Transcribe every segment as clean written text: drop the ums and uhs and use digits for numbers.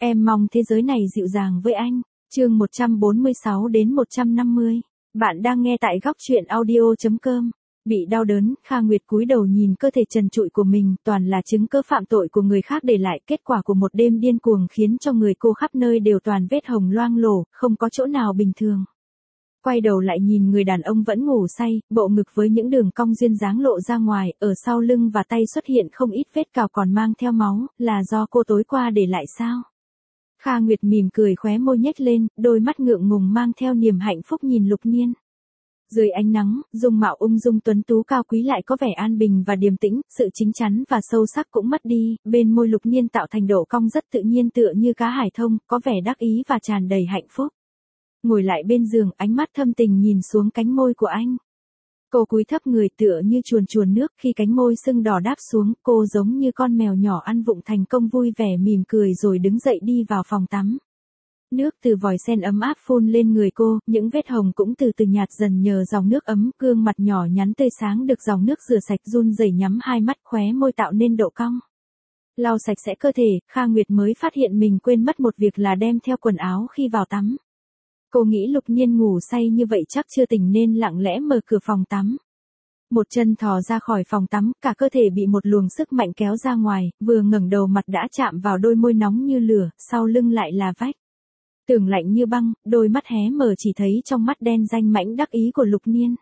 Em mong thế giới này dịu dàng với anh. Chương 146 đến 150. Bạn đang nghe tại góc truyện audio.com. Bị đau đớn, Kha Nguyệt cúi đầu nhìn cơ thể trần trụi của mình, toàn là chứng cớ phạm tội của người khác để lại. Kết quả của một đêm điên cuồng khiến cho người cô khắp nơi đều toàn vết hồng loang lổ, không có chỗ nào bình thường. Quay đầu lại nhìn người đàn ông vẫn ngủ say, bộ ngực với những đường cong duyên dáng lộ ra ngoài, ở sau lưng và tay xuất hiện không ít vết cào còn mang theo máu, là do cô tối qua để lại sao? Kha Nguyệt mỉm cười khóe môi nhếch lên, đôi mắt ngượng ngùng mang theo niềm hạnh phúc nhìn Lục Niên. Dưới ánh nắng, dung mạo ung dung tuấn tú cao quý lại có vẻ an bình và điềm tĩnh, sự chín chắn và sâu sắc cũng mất đi, bên môi Lục Niên tạo thành độ cong rất tự nhiên tựa như cá hải thông, có vẻ đắc ý và tràn đầy hạnh phúc. Ngồi lại bên giường, ánh mắt thâm tình nhìn xuống cánh môi của anh. Cô cúi thấp người tựa như chuồn chuồn nước, khi cánh môi sưng đỏ đáp xuống, cô giống như con mèo nhỏ ăn vụng thành công vui vẻ mỉm cười rồi đứng dậy đi vào phòng tắm. Nước từ vòi sen ấm áp phun lên người cô, những vết hồng cũng từ từ nhạt dần nhờ dòng nước ấm, gương mặt nhỏ nhắn tươi sáng được dòng nước rửa sạch, run rẩy nhắm hai mắt, khóe môi tạo nên độ cong. Lau sạch sẽ cơ thể, Kha Nguyệt mới phát hiện mình quên mất một việc là đem theo quần áo khi vào tắm. Cô nghĩ Lục Niên ngủ say như vậy chắc chưa tỉnh nên lặng lẽ mở cửa phòng tắm. Một chân thò ra khỏi phòng tắm, cả cơ thể bị một luồng sức mạnh kéo ra ngoài, vừa ngẩng đầu mặt đã chạm vào đôi môi nóng như lửa, sau lưng lại là vách tường lạnh như băng, đôi mắt hé mở chỉ thấy trong mắt đen danh mãnh đắc ý của Lục Niên.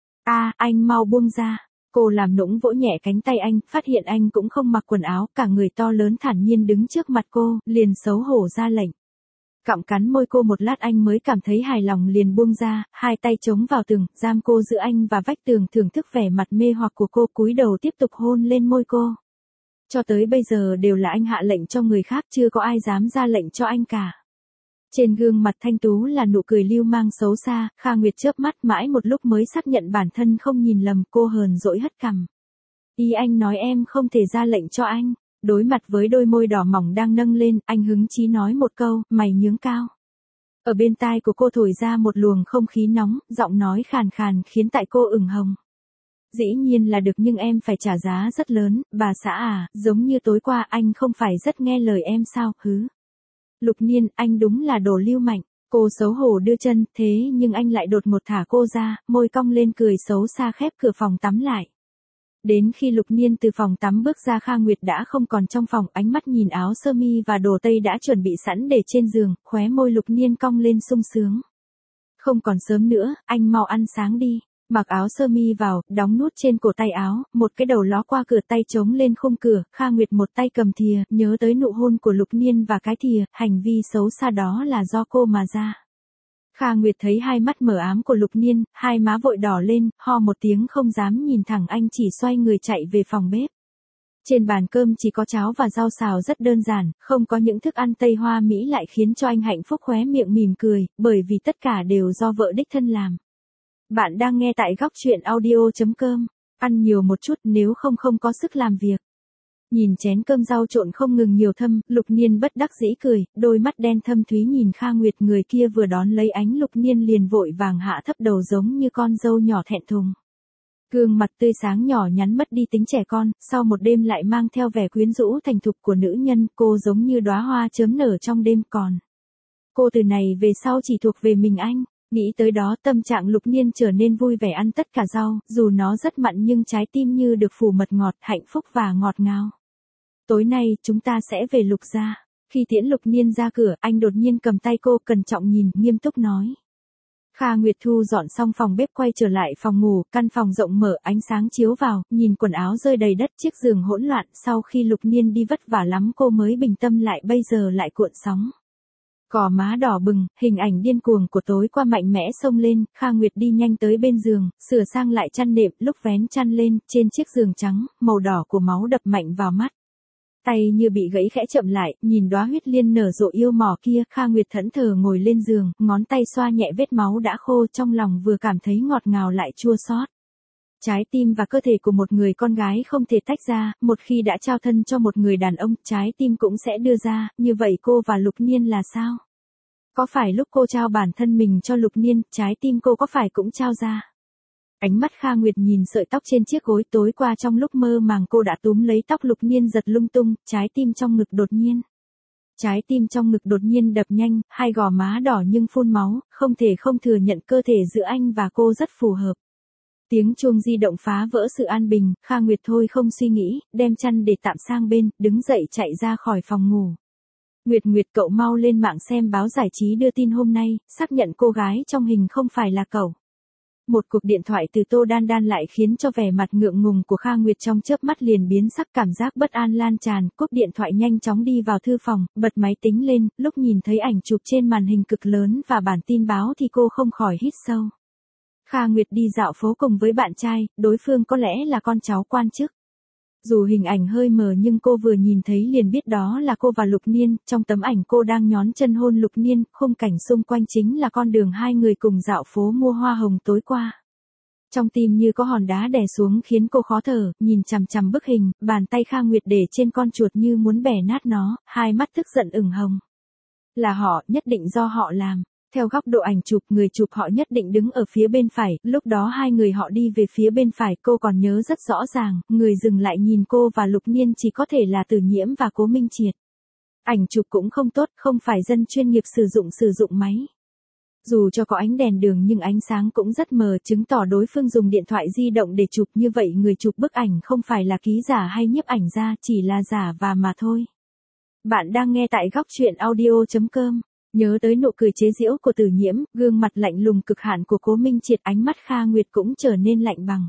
Anh mau buông ra. Cô làm nũng vỗ nhẹ cánh tay anh, phát hiện anh cũng không mặc quần áo, cả người to lớn thản nhiên đứng trước mặt cô, liền xấu hổ ra lệnh. Cặm cắn môi cô một lát anh mới cảm thấy hài lòng liền buông ra, hai tay chống vào tường, giam cô giữa anh và vách tường, thưởng thức vẻ mặt mê hoặc của cô, cúi đầu tiếp tục hôn lên môi cô. Cho tới bây giờ đều là anh hạ lệnh cho người khác, chưa có ai dám ra lệnh cho anh cả. Trên gương mặt thanh tú là nụ cười lưu mang xấu xa, Kha Nguyệt chớp mắt mãi một lúc mới xác nhận bản thân không nhìn lầm, cô hờn dỗi hất cằm. Ý anh nói em không thể ra lệnh cho anh. Đối mặt với đôi môi đỏ mỏng đang nâng lên, anh hứng chí nói một câu, mày nhướng cao. Ở bên tai của cô thổi ra một luồng không khí nóng, giọng nói khàn khàn khiến tại cô ửng hồng. Dĩ nhiên là được nhưng em phải trả giá rất lớn, bà xã à, giống như tối qua anh không phải rất nghe lời em sao, hứ. Lục Niên, anh đúng là đồ lưu manh. Cô xấu hổ đưa chân, thế nhưng anh lại đột ngột thả cô ra, môi cong lên cười xấu xa khép cửa phòng tắm lại. Đến khi Lục Niên từ phòng tắm bước ra, Kha Nguyệt đã không còn trong phòng, ánh mắt nhìn áo sơ mi và đồ tây đã chuẩn bị sẵn để trên giường, khóe môi Lục Niên cong lên sung sướng. Không còn sớm nữa, anh mau ăn sáng đi. Mặc áo sơ mi vào, đóng nút trên cổ tay áo, một cái đầu ló qua cửa, tay chống lên khung cửa, Kha Nguyệt một tay cầm thìa, nhớ tới nụ hôn của Lục Niên và cái thìa, hành vi xấu xa đó là do cô mà ra. Kha Nguyệt thấy hai mắt mờ ám của Lục Niên, hai má vội đỏ lên, ho một tiếng không dám nhìn thẳng anh, chỉ xoay người chạy về phòng bếp. Trên bàn cơm chỉ có cháo và rau xào rất đơn giản, không có những thức ăn Tây Hoa Mỹ lại khiến cho anh hạnh phúc khóe miệng mỉm cười, bởi vì tất cả đều do vợ đích thân làm. Bạn đang nghe tại góc truyện audio.com. Ăn nhiều một chút nếu không có sức làm việc. Nhìn chén cơm rau trộn không ngừng nhiều thâm, Lục Niên bất đắc dĩ cười, đôi mắt đen thâm thúy nhìn Kha Nguyệt, người kia vừa đón lấy ánh Lục Niên liền vội vàng hạ thấp đầu giống như con dâu nhỏ thẹn thùng. Gương mặt tươi sáng nhỏ nhắn mất đi tính trẻ con, sau một đêm lại mang theo vẻ quyến rũ thành thục của nữ nhân, cô giống như đóa hoa chớm nở trong đêm còn. Cô từ này về sau chỉ thuộc về mình anh. Nghĩ tới đó tâm trạng Lục Niên trở nên vui vẻ, ăn tất cả rau, dù nó rất mặn nhưng trái tim như được phủ mật ngọt, hạnh phúc và ngọt ngào. Tối nay chúng ta sẽ về Lục gia. Khi tiễn Lục Niên ra cửa, anh đột nhiên cầm tay cô, cẩn trọng nhìn, nghiêm túc nói. Kha Nguyệt thu dọn xong phòng bếp quay trở lại phòng ngủ, căn phòng rộng mở, ánh sáng chiếu vào, nhìn quần áo rơi đầy đất, chiếc giường hỗn loạn, sau khi Lục Niên đi vất vả lắm cô mới bình tâm lại, bây giờ lại cuộn sóng. Gò má đỏ bừng, hình ảnh điên cuồng của tối qua mạnh mẽ xông lên, Kha Nguyệt đi nhanh tới bên giường, sửa sang lại chăn nệm, lúc vén chăn lên, trên chiếc giường trắng, màu đỏ của máu đập mạnh vào mắt. Tay như bị gãy khẽ chậm lại, nhìn đóa huyết liên nở rộ yêu mỏ kia, Kha Nguyệt thẫn thờ ngồi lên giường, ngón tay xoa nhẹ vết máu đã khô, trong lòng vừa cảm thấy ngọt ngào lại chua xót. Trái tim và cơ thể của một người con gái không thể tách ra, một khi đã trao thân cho một người đàn ông, trái tim cũng sẽ đưa ra, như vậy cô và Lục Niên là sao? Có phải lúc cô trao bản thân mình cho Lục Niên, trái tim cô có phải cũng trao ra? Ánh mắt Kha Nguyệt nhìn sợi tóc trên chiếc gối, tối qua trong lúc mơ màng cô đã túm lấy tóc Lục Niên giật lung tung, trái tim trong ngực đột nhiên Trái tim trong ngực đột nhiên đập nhanh, hai gò má đỏ nhưng phun máu, không thể không thừa nhận cơ thể giữa anh và cô rất phù hợp. Tiếng chuông di động phá vỡ sự an bình, Kha Nguyệt thôi không suy nghĩ, đem chăn để tạm sang bên, đứng dậy chạy ra khỏi phòng ngủ. Nguyệt Nguyệt cậu mau lên mạng xem báo giải trí đưa tin hôm nay, xác nhận cô gái trong hình không phải là cậu. Một cuộc điện thoại từ Tô Đan Đan lại khiến cho vẻ mặt ngượng ngùng của Kha Nguyệt trong chớp mắt liền biến sắc, cảm giác bất an lan tràn, cúp điện thoại nhanh chóng đi vào thư phòng, bật máy tính lên, lúc nhìn thấy ảnh chụp trên màn hình cực lớn và bản tin báo thì cô không khỏi hít sâu. Kha Nguyệt đi dạo phố cùng với bạn trai, đối phương có lẽ là con cháu quan chức. Dù hình ảnh hơi mờ nhưng cô vừa nhìn thấy liền biết đó là cô và Lục Niên, trong tấm ảnh cô đang nhón chân hôn Lục Niên, khung cảnh xung quanh chính là con đường hai người cùng dạo phố mua hoa hồng tối qua. Trong tim như có hòn đá đè xuống khiến cô khó thở, nhìn chằm chằm bức hình, bàn tay Kha Nguyệt để trên con chuột như muốn bẻ nát nó, hai mắt tức giận ửng hồng. Là họ, nhất định do họ làm. Theo góc độ ảnh chụp, người chụp họ nhất định đứng ở phía bên phải, lúc đó hai người họ đi về phía bên phải, cô còn nhớ rất rõ ràng, người dừng lại nhìn cô và Lục Niên chỉ có thể là Từ Nhiễm và Cố Minh Triệt. Ảnh chụp cũng không tốt, không phải dân chuyên nghiệp sử dụng máy. Dù cho có ánh đèn đường nhưng ánh sáng cũng rất mờ, chứng tỏ đối phương dùng điện thoại di động để chụp, như vậy người chụp bức ảnh không phải là ký giả hay nhiếp ảnh gia, chỉ là giả và mà thôi. Bạn đang nghe tại góc truyện audio.com. Nhớ tới nụ cười chế giễu của Từ Nhiễm, gương mặt lạnh lùng cực hạn của Cố Minh Triệt, ánh mắt Kha Nguyệt cũng trở nên lạnh bằng.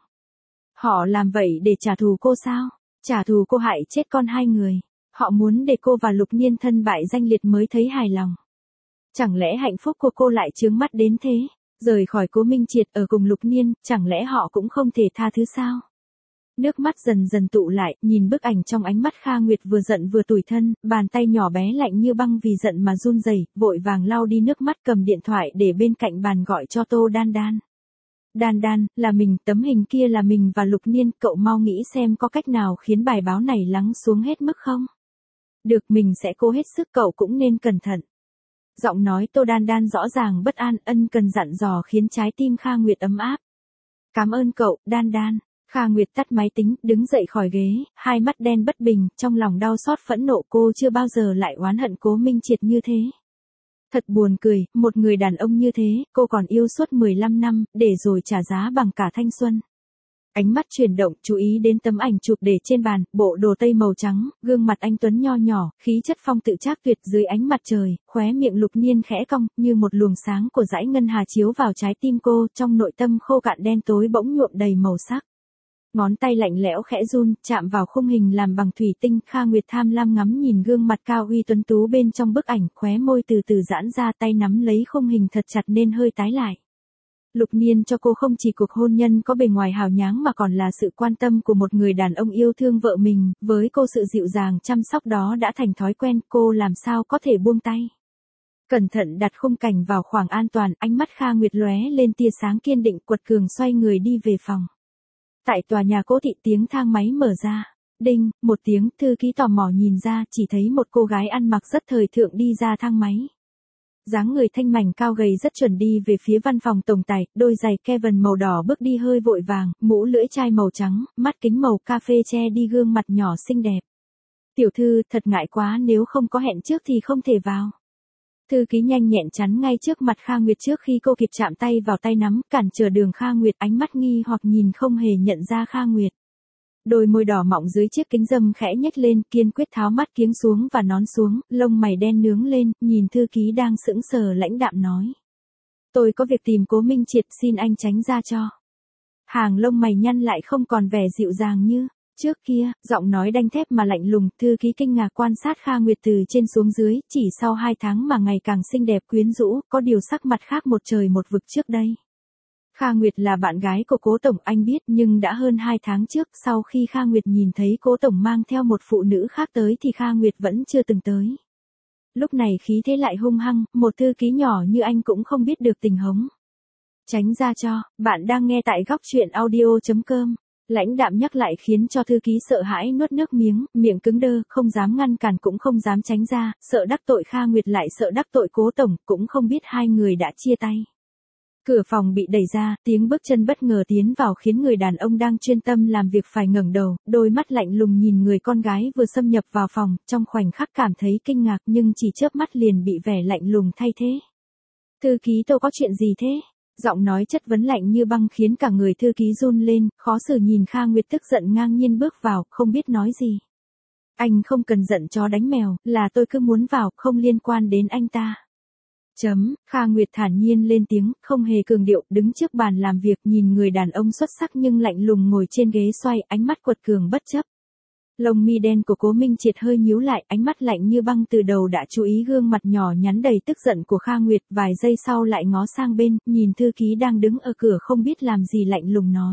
Họ làm vậy để trả thù cô sao? Trả thù cô hại chết con hai người. Họ muốn để cô và Lục Niên thân bại danh liệt mới thấy hài lòng. Chẳng lẽ hạnh phúc của cô lại chướng mắt đến thế? Rời khỏi Cố Minh Triệt ở cùng Lục Niên, chẳng lẽ họ cũng không thể tha thứ sao? Nước mắt dần dần tụ lại, nhìn bức ảnh trong ánh mắt Kha Nguyệt vừa giận vừa tủi thân, bàn tay nhỏ bé lạnh như băng vì giận mà run rẩy, vội vàng lau đi nước mắt, cầm điện thoại để bên cạnh bàn gọi cho Tô Đan Đan. Đan Đan, là mình, tấm hình kia là mình và Lục Niên, cậu mau nghĩ xem có cách nào khiến bài báo này lắng xuống hết mức không? Được, mình sẽ cố hết sức, cậu cũng nên cẩn thận. Giọng nói Tô Đan Đan rõ ràng bất an, ân cần dặn dò khiến trái tim Kha Nguyệt ấm áp. Cảm ơn cậu, Đan Đan. Kha Nguyệt tắt máy tính, đứng dậy khỏi ghế, hai mắt đen bất bình, trong lòng đau xót phẫn nộ, cô chưa bao giờ lại oán hận Cố Minh Triệt như thế. Thật buồn cười, một người đàn ông như thế, cô còn yêu suốt 15 năm, để rồi trả giá bằng cả thanh xuân. Ánh mắt chuyển động, chú ý đến tấm ảnh chụp để trên bàn, bộ đồ tây màu trắng, gương mặt anh tuấn nho nhỏ, khí chất phong tự trác tuyệt, dưới ánh mặt trời, khóe miệng Lục Niên khẽ cong, như một luồng sáng của dải ngân hà chiếu vào trái tim cô, trong nội tâm khô cạn đen tối bỗng nhuộm đầy màu sắc. Ngón tay lạnh lẽo khẽ run, chạm vào khung hình làm bằng thủy tinh, Kha Nguyệt tham lam ngắm nhìn gương mặt cao uy tuấn tú bên trong bức ảnh, khóe môi từ từ giãn ra, tay nắm lấy khung hình thật chặt nên hơi tái lại. Lục Niên cho cô không chỉ cuộc hôn nhân có bề ngoài hào nhoáng mà còn là sự quan tâm của một người đàn ông yêu thương vợ mình, với cô sự dịu dàng chăm sóc đó đã thành thói quen, cô làm sao có thể buông tay. Cẩn thận đặt khung cảnh vào khoảng an toàn, ánh mắt Kha Nguyệt lóe lên tia sáng kiên định, quật cường xoay người đi về phòng. Tại tòa nhà Cố thị, tiếng thang máy mở ra. Đinh, một tiếng, thư ký tò mò nhìn ra, chỉ thấy một cô gái ăn mặc rất thời thượng đi ra thang máy. Dáng người thanh mảnh cao gầy rất chuẩn đi về phía văn phòng tổng tài, đôi giày Kevin màu đỏ bước đi hơi vội vàng, mũ lưỡi chai màu trắng, mắt kính màu cà phê che đi gương mặt nhỏ xinh đẹp. Tiểu thư, thật ngại quá, nếu không có hẹn trước thì không thể vào. Thư ký nhanh nhẹn chắn ngay trước mặt Kha Nguyệt trước khi cô kịp chạm tay vào tay nắm, cản trở đường Kha Nguyệt, ánh mắt nghi hoặc nhìn không hề nhận ra Kha Nguyệt. Đôi môi đỏ mọng dưới chiếc kính râm khẽ nhếch lên, kiên quyết tháo mắt kiếng xuống và nón xuống, lông mày đen nướng lên, nhìn thư ký đang sững sờ lãnh đạm nói. Tôi có việc tìm Cố Minh Triệt, xin anh tránh ra cho. Hàng lông mày nhăn lại không còn vẻ dịu dàng như trước kia, giọng nói đanh thép mà lạnh lùng, thư ký kinh ngạc quan sát Kha Nguyệt từ trên xuống dưới, chỉ sau 2 tháng mà ngày càng xinh đẹp quyến rũ, có điều sắc mặt khác một trời một vực trước đây. Kha Nguyệt là bạn gái của Cố tổng, anh biết, nhưng đã hơn 2 tháng trước, sau khi Kha Nguyệt nhìn thấy Cố tổng mang theo một phụ nữ khác tới thì Kha Nguyệt vẫn chưa từng tới. Lúc này khí thế lại hung hăng, một thư ký nhỏ như anh cũng không biết được tình huống. Tránh ra cho, bạn đang nghe tại góc truyện audio.com. Lãnh đạm nhắc lại khiến cho thư ký sợ hãi nuốt nước miếng, miệng cứng đơ, không dám ngăn cản cũng không dám tránh ra, sợ đắc tội Kha Nguyệt lại sợ đắc tội Cố tổng, cũng không biết hai người đã chia tay. Cửa phòng bị đẩy ra, tiếng bước chân bất ngờ tiến vào khiến người đàn ông đang chuyên tâm làm việc phải ngẩng đầu, đôi mắt lạnh lùng nhìn người con gái vừa xâm nhập vào phòng, trong khoảnh khắc cảm thấy kinh ngạc nhưng chỉ chớp mắt liền bị vẻ lạnh lùng thay thế. Thư ký Tô có chuyện gì thế? Giọng nói chất vấn lạnh như băng khiến cả người thư ký run lên, khó xử nhìn Kha Nguyệt tức giận ngang nhiên bước vào, không biết nói gì. Anh không cần giận chó đánh mèo, là tôi cứ muốn vào, không liên quan đến anh ta. Kha Nguyệt thản nhiên lên tiếng, không hề cường điệu, đứng trước bàn làm việc nhìn người đàn ông xuất sắc nhưng lạnh lùng ngồi trên ghế xoay, ánh mắt quật cường bất chấp. Lông mi đen của Cố Minh Triệt hơi nhíu lại, ánh mắt lạnh như băng từ đầu đã chú ý gương mặt nhỏ nhắn đầy tức giận của Kha Nguyệt, vài giây sau lại ngó sang bên, nhìn thư ký đang đứng ở cửa không biết làm gì lạnh lùng nói.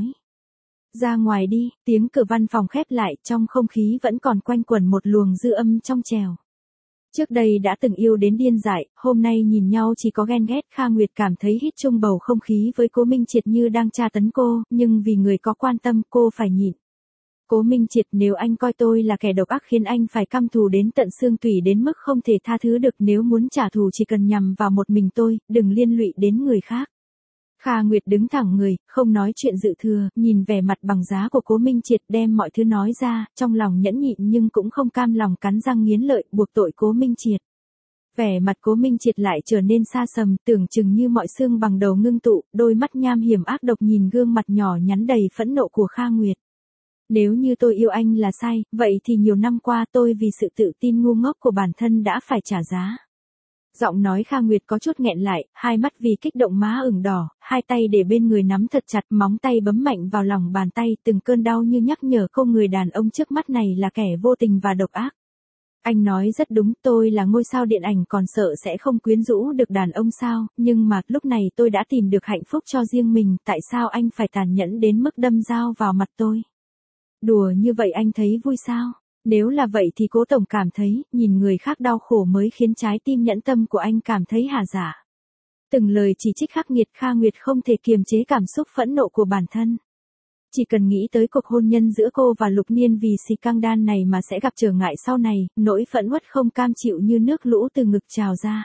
Ra ngoài đi, tiếng cửa văn phòng khép lại, trong không khí vẫn còn quanh quẩn một luồng dư âm trong trẻo. Trước đây đã từng yêu đến điên dại, hôm nay nhìn nhau chỉ có ghen ghét. Kha Nguyệt cảm thấy hít chung bầu không khí với Cố Minh Triệt như đang tra tấn cô, nhưng vì người có quan tâm cô phải nhịn. Cố Minh Triệt, nếu anh coi tôi là kẻ độc ác khiến anh phải căm thù đến tận xương tủy đến mức không thể tha thứ được, nếu muốn trả thù chỉ cần nhằm vào một mình tôi, đừng liên lụy đến người khác. Kha Nguyệt đứng thẳng người, không nói chuyện dự thừa, nhìn vẻ mặt bằng giá của Cố Minh Triệt đem mọi thứ nói ra, trong lòng nhẫn nhịn nhưng cũng không cam lòng cắn răng nghiến lợi, buộc tội Cố Minh Triệt. Vẻ mặt Cố Minh Triệt lại trở nên xa sầm, tưởng chừng như mọi xương bằng đầu ngưng tụ, đôi mắt nham hiểm ác độc nhìn gương mặt nhỏ nhắn đầy phẫn nộ của Kha Nguyệt. Nếu như tôi yêu anh là sai, vậy thì nhiều năm qua tôi vì sự tự tin ngu ngốc của bản thân đã phải trả giá. Giọng nói Kha Nguyệt có chút nghẹn lại, hai mắt vì kích động má ửng đỏ, hai tay để bên người nắm thật chặt, móng tay bấm mạnh vào lòng bàn tay, từng cơn đau như nhắc nhở cô người đàn ông trước mắt này là kẻ vô tình và độc ác. Anh nói rất đúng, tôi là ngôi sao điện ảnh còn sợ sẽ không quyến rũ được đàn ông sao, nhưng mà lúc này tôi đã tìm được hạnh phúc cho riêng mình, tại sao anh phải tàn nhẫn đến mức đâm dao vào mặt tôi? Đùa như vậy anh thấy vui sao? Nếu là vậy thì Cố tổng cảm thấy, nhìn người khác đau khổ mới khiến trái tim nhẫn tâm của anh cảm thấy hả dạ. Từng lời chỉ trích khắc nghiệt, Kha Nguyệt không thể kiềm chế cảm xúc phẫn nộ của bản thân. Chỉ cần nghĩ tới cuộc hôn nhân giữa cô và Lục Niên vì scandal này mà sẽ gặp trở ngại sau này, nỗi phẫn uất không cam chịu như nước lũ từ ngực trào ra.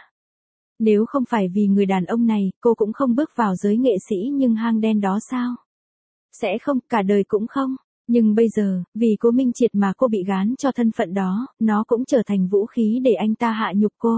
Nếu không phải vì người đàn ông này, cô cũng không bước vào giới nghệ sĩ nhưng hang đen đó sao? Sẽ không, cả đời cũng không. Nhưng bây giờ, vì Cố Minh Triệt mà cô bị gán cho thân phận đó, nó cũng trở thành vũ khí để anh ta hạ nhục cô.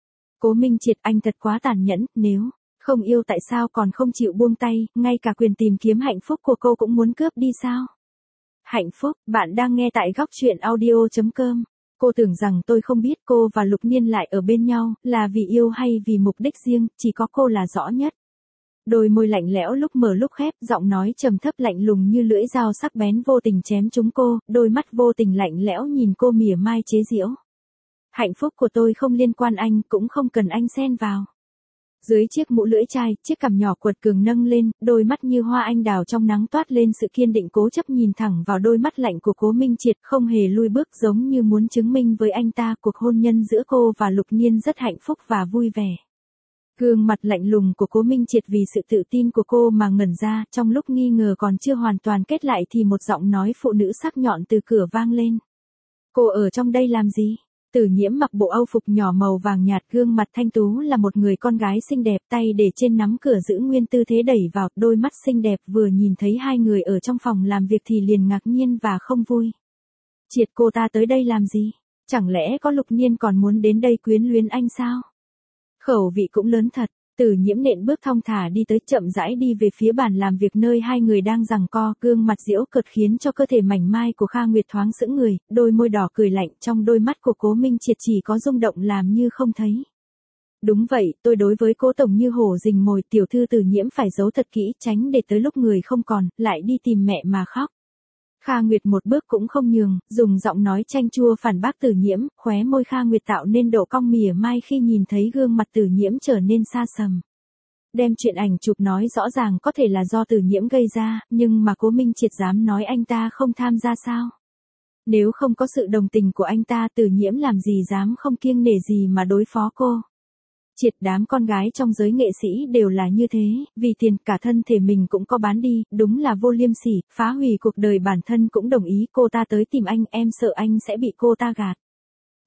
Cố Minh Triệt, anh thật quá tàn nhẫn, nếu không yêu tại sao còn không chịu buông tay, ngay cả quyền tìm kiếm hạnh phúc của cô cũng muốn cướp đi sao? Hạnh phúc, bạn đang nghe tại góc truyện audio.com. Cô tưởng rằng tôi không biết cô và Lục Niên lại ở bên nhau, là vì yêu hay vì mục đích riêng, chỉ có cô là rõ nhất. Đôi môi lạnh lẽo lúc mở lúc khép, giọng nói trầm thấp lạnh lùng như lưỡi dao sắc bén vô tình chém trúng cô, đôi mắt vô tình lạnh lẽo nhìn cô mỉa mai chế giễu. Hạnh phúc của tôi không liên quan anh, cũng không cần anh xen vào. Dưới chiếc mũ lưỡi chai, chiếc cằm nhỏ quật cường nâng lên, đôi mắt như hoa anh đào trong nắng toát lên sự kiên định cố chấp nhìn thẳng vào đôi mắt lạnh của Cố Minh Triệt, không hề lui bước giống như muốn chứng minh với anh ta cuộc hôn nhân giữa cô và Lục Niên rất hạnh phúc và vui vẻ. Gương mặt lạnh lùng của Cố Minh Triệt vì sự tự tin của cô mà ngẩn ra, trong lúc nghi ngờ còn chưa hoàn toàn kết lại thì một giọng nói phụ nữ sắc nhọn từ cửa vang lên. Cô ở trong đây làm gì? Tử Nhiễm mặc bộ âu phục nhỏ màu vàng nhạt, gương mặt thanh tú là một người con gái xinh đẹp, tay để trên nắm cửa giữ nguyên tư thế đẩy vào, đôi mắt xinh đẹp vừa nhìn thấy hai người ở trong phòng làm việc thì liền ngạc nhiên và không vui. Triệt, cô ta tới đây làm gì? Chẳng lẽ có Lục Niên còn muốn đến đây quyến luyến anh sao? Khẩu vị cũng lớn thật. Tử Nhiễm nện bước thong thả đi tới, chậm rãi đi về phía bàn làm việc nơi hai người đang giằng co, gương mặt giễu cợt khiến cho cơ thể mảnh mai của Kha Nguyệt thoáng sững người, đôi môi đỏ cười lạnh, trong đôi mắt của Cố Minh Triệt chỉ có rung động làm như không thấy. Đúng vậy, tôi đối với Cố tổng như hổ rình mồi, tiểu thư Tử Nhiễm phải giấu thật kỹ, tránh để tới lúc người không còn, lại đi tìm mẹ mà khóc. Kha Nguyệt một bước cũng không nhường, dùng giọng nói chanh chua phản bác Tử Nhiễm, khóe môi Kha Nguyệt tạo nên độ cong mỉa mai khi nhìn thấy gương mặt Tử Nhiễm trở nên xa sầm. Đem chuyện ảnh chụp nói rõ ràng có thể là do Tử Nhiễm gây ra, nhưng mà Cố Minh Triệt dám nói anh ta không tham gia sao? Nếu không có sự đồng tình của anh ta, Tử Nhiễm làm gì dám không kiêng nể gì mà đối phó cô? Triệt, đám con gái trong giới nghệ sĩ đều là như thế, vì tiền cả thân thể mình cũng có bán đi, đúng là vô liêm sỉ, phá hủy cuộc đời bản thân cũng đồng ý. Cô ta tới tìm anh, em sợ anh sẽ bị cô ta gạt.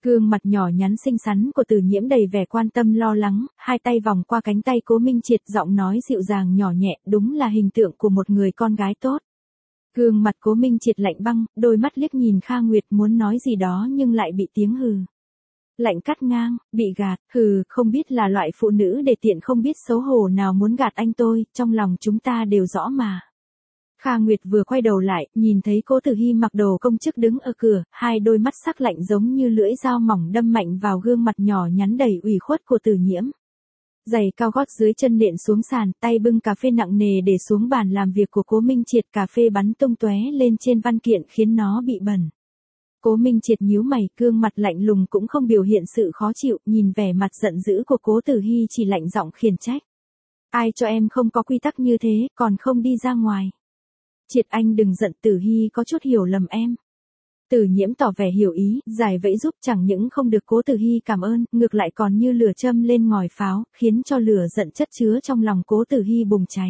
Gương mặt nhỏ nhắn xinh xắn của Từ Nhiễm đầy vẻ quan tâm lo lắng, hai tay vòng qua cánh tay Cố Minh Triệt, giọng nói dịu dàng nhỏ nhẹ, đúng là hình tượng của một người con gái tốt. Gương mặt Cố Minh Triệt lạnh băng, đôi mắt liếc nhìn Kha Nguyệt muốn nói gì đó nhưng lại bị tiếng hừ lạnh cắt ngang, bị gạt, không biết là loại phụ nữ để tiện không biết xấu hổ nào muốn gạt anh tôi, trong lòng chúng ta đều rõ mà. Kha Nguyệt vừa quay đầu lại, nhìn thấy Cố Tử Hy mặc đồ công chức đứng ở cửa, hai đôi mắt sắc lạnh giống như lưỡi dao mỏng đâm mạnh vào gương mặt nhỏ nhắn đầy ủy khuất của Từ Nhiễm. Giày cao gót dưới chân nện xuống sàn, tay bưng cà phê nặng nề để xuống bàn làm việc của Cố Minh Triệt, cà phê bắn tung tóe lên trên văn kiện khiến nó bị bẩn. Cố Minh Triệt nhíu mày, gương mặt lạnh lùng cũng không biểu hiện sự khó chịu, nhìn vẻ mặt giận dữ của Cố Tử Hy chỉ lạnh giọng khiển trách. Ai cho em không có quy tắc như thế, còn không đi ra ngoài. Triệt anh đừng giận, Tử Hy có chút hiểu lầm em. Từ Nhiễm tỏ vẻ hiểu ý, giải vẫy giúp, chẳng những không được Cố Tử Hy cảm ơn, ngược lại còn như lửa châm lên ngòi pháo, khiến cho lửa giận chất chứa trong lòng Cố Tử Hy bùng cháy.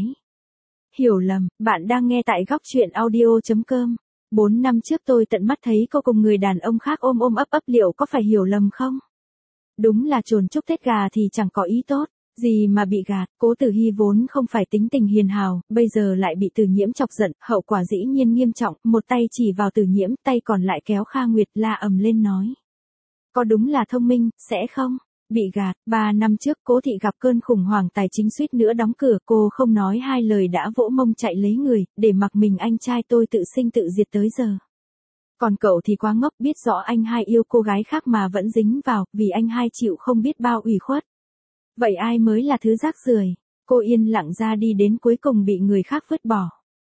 Hiểu lầm, bạn đang nghe tại góc truyện audio.com. 4 năm trước tôi tận mắt thấy cô cùng người đàn ông khác ôm ôm ấp ấp, liệu có phải hiểu lầm không? Đúng là chồn chúc Tết gà thì chẳng có ý tốt. Gì mà bị gạt, Cố Tử Hy vốn không phải tính tình hiền hào, bây giờ lại bị Từ Nhiễm chọc giận, hậu quả dĩ nhiên nghiêm trọng, một tay chỉ vào Từ Nhiễm, tay còn lại kéo Kha Nguyệt la ầm lên nói. Có đúng là thông minh, sẽ không? Bị gạt, 3 năm trước Cố thị gặp cơn khủng hoảng tài chính suýt nữa đóng cửa, cô không nói hai lời đã vỗ mông chạy lấy người, để mặc mình anh trai tôi tự sinh tự diệt tới giờ. Còn cậu thì quá ngốc, biết rõ anh hai yêu cô gái khác mà vẫn dính vào, vì anh hai chịu không biết bao ủy khuất. Vậy ai mới là thứ rác rưởi? Cô yên lặng ra đi đến cuối cùng bị người khác vứt bỏ.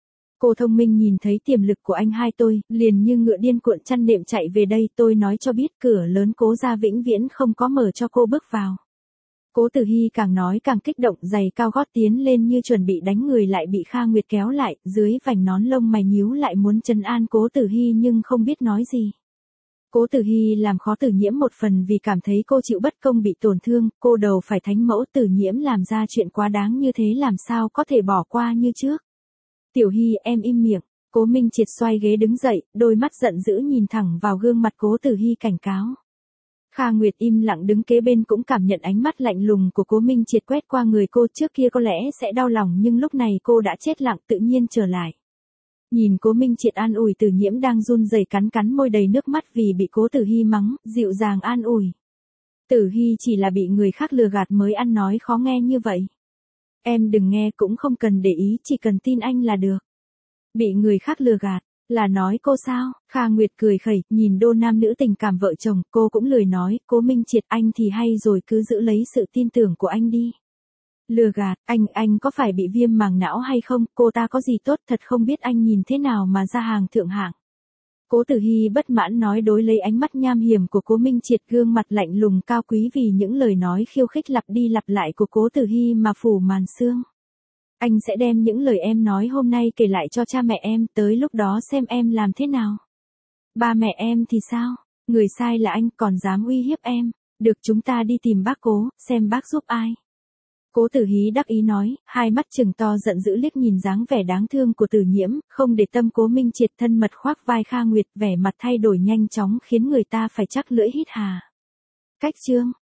Cô thông minh nhìn thấy tiềm lực của anh hai tôi, liền như ngựa điên cuộn chăn nệm chạy về đây, tôi nói cho biết cửa lớn Cố gia vĩnh viễn không có mở cho cô bước vào. Cố Tử Hy càng nói càng kích động, giày cao gót tiến lên như chuẩn bị đánh người lại bị Kha Nguyệt kéo lại, dưới vành nón lông mày nhíu lại muốn trấn an Cố Tử Hy nhưng không biết nói gì. Cố Tử Hy làm khó Từ Nhiễm một phần vì cảm thấy cô chịu bất công bị tổn thương, cô đầu phải thánh mẫu, Từ Nhiễm làm ra chuyện quá đáng như thế làm sao có thể bỏ qua như trước. Tiểu Hy em im miệng, Cố Minh Triệt xoay ghế đứng dậy, đôi mắt giận dữ nhìn thẳng vào gương mặt Cố Tử Hy cảnh cáo. Kha Nguyệt im lặng đứng kế bên cũng cảm nhận ánh mắt lạnh lùng của Cố Minh Triệt quét qua người cô, trước kia có lẽ sẽ đau lòng nhưng lúc này cô đã chết lặng tự nhiên trở lại. Nhìn Cố Minh Triệt an ủi Từ Nhiễm đang run rẩy cắn môi đầy nước mắt vì bị Cố Tử Hy mắng, dịu dàng an ủi. Tử Hy chỉ là bị người khác lừa gạt mới ăn nói khó nghe như vậy. Em đừng nghe cũng không cần để ý, chỉ cần tin anh là được. Bị người khác lừa gạt, là nói cô sao? Kha Nguyệt cười khẩy, nhìn đôi nam nữ tình cảm vợ chồng, cô cũng lười nói, Cố Minh Triệt anh thì hay rồi, cứ giữ lấy sự tin tưởng của anh đi. Lừa gạt, anh có phải bị viêm màng não hay không, cô ta có gì tốt, thật không biết anh nhìn thế nào mà ra hàng thượng hạng. Cố Tử Hy bất mãn nói đối lấy ánh mắt nham hiểm của Cố Minh Triệt, gương mặt lạnh lùng cao quý vì những lời nói khiêu khích lặp đi lặp lại của Cố Tử Hy mà phủ màn sương. Anh sẽ đem những lời em nói hôm nay kể lại cho cha mẹ em, tới lúc đó xem em làm thế nào. Ba mẹ em thì sao? Người sai là anh, còn dám uy hiếp em. Được, chúng ta đi tìm bác Cố, xem bác giúp ai. Cố Tử Hí đắc ý nói, hai mắt trừng to giận dữ liếc nhìn dáng vẻ đáng thương của Từ Nhiễm, không để tâm Cố Minh Triệt thân mật khoác vai Kha Nguyệt, vẻ mặt thay đổi nhanh chóng khiến người ta phải chắc lưỡi hít hà. Cách chương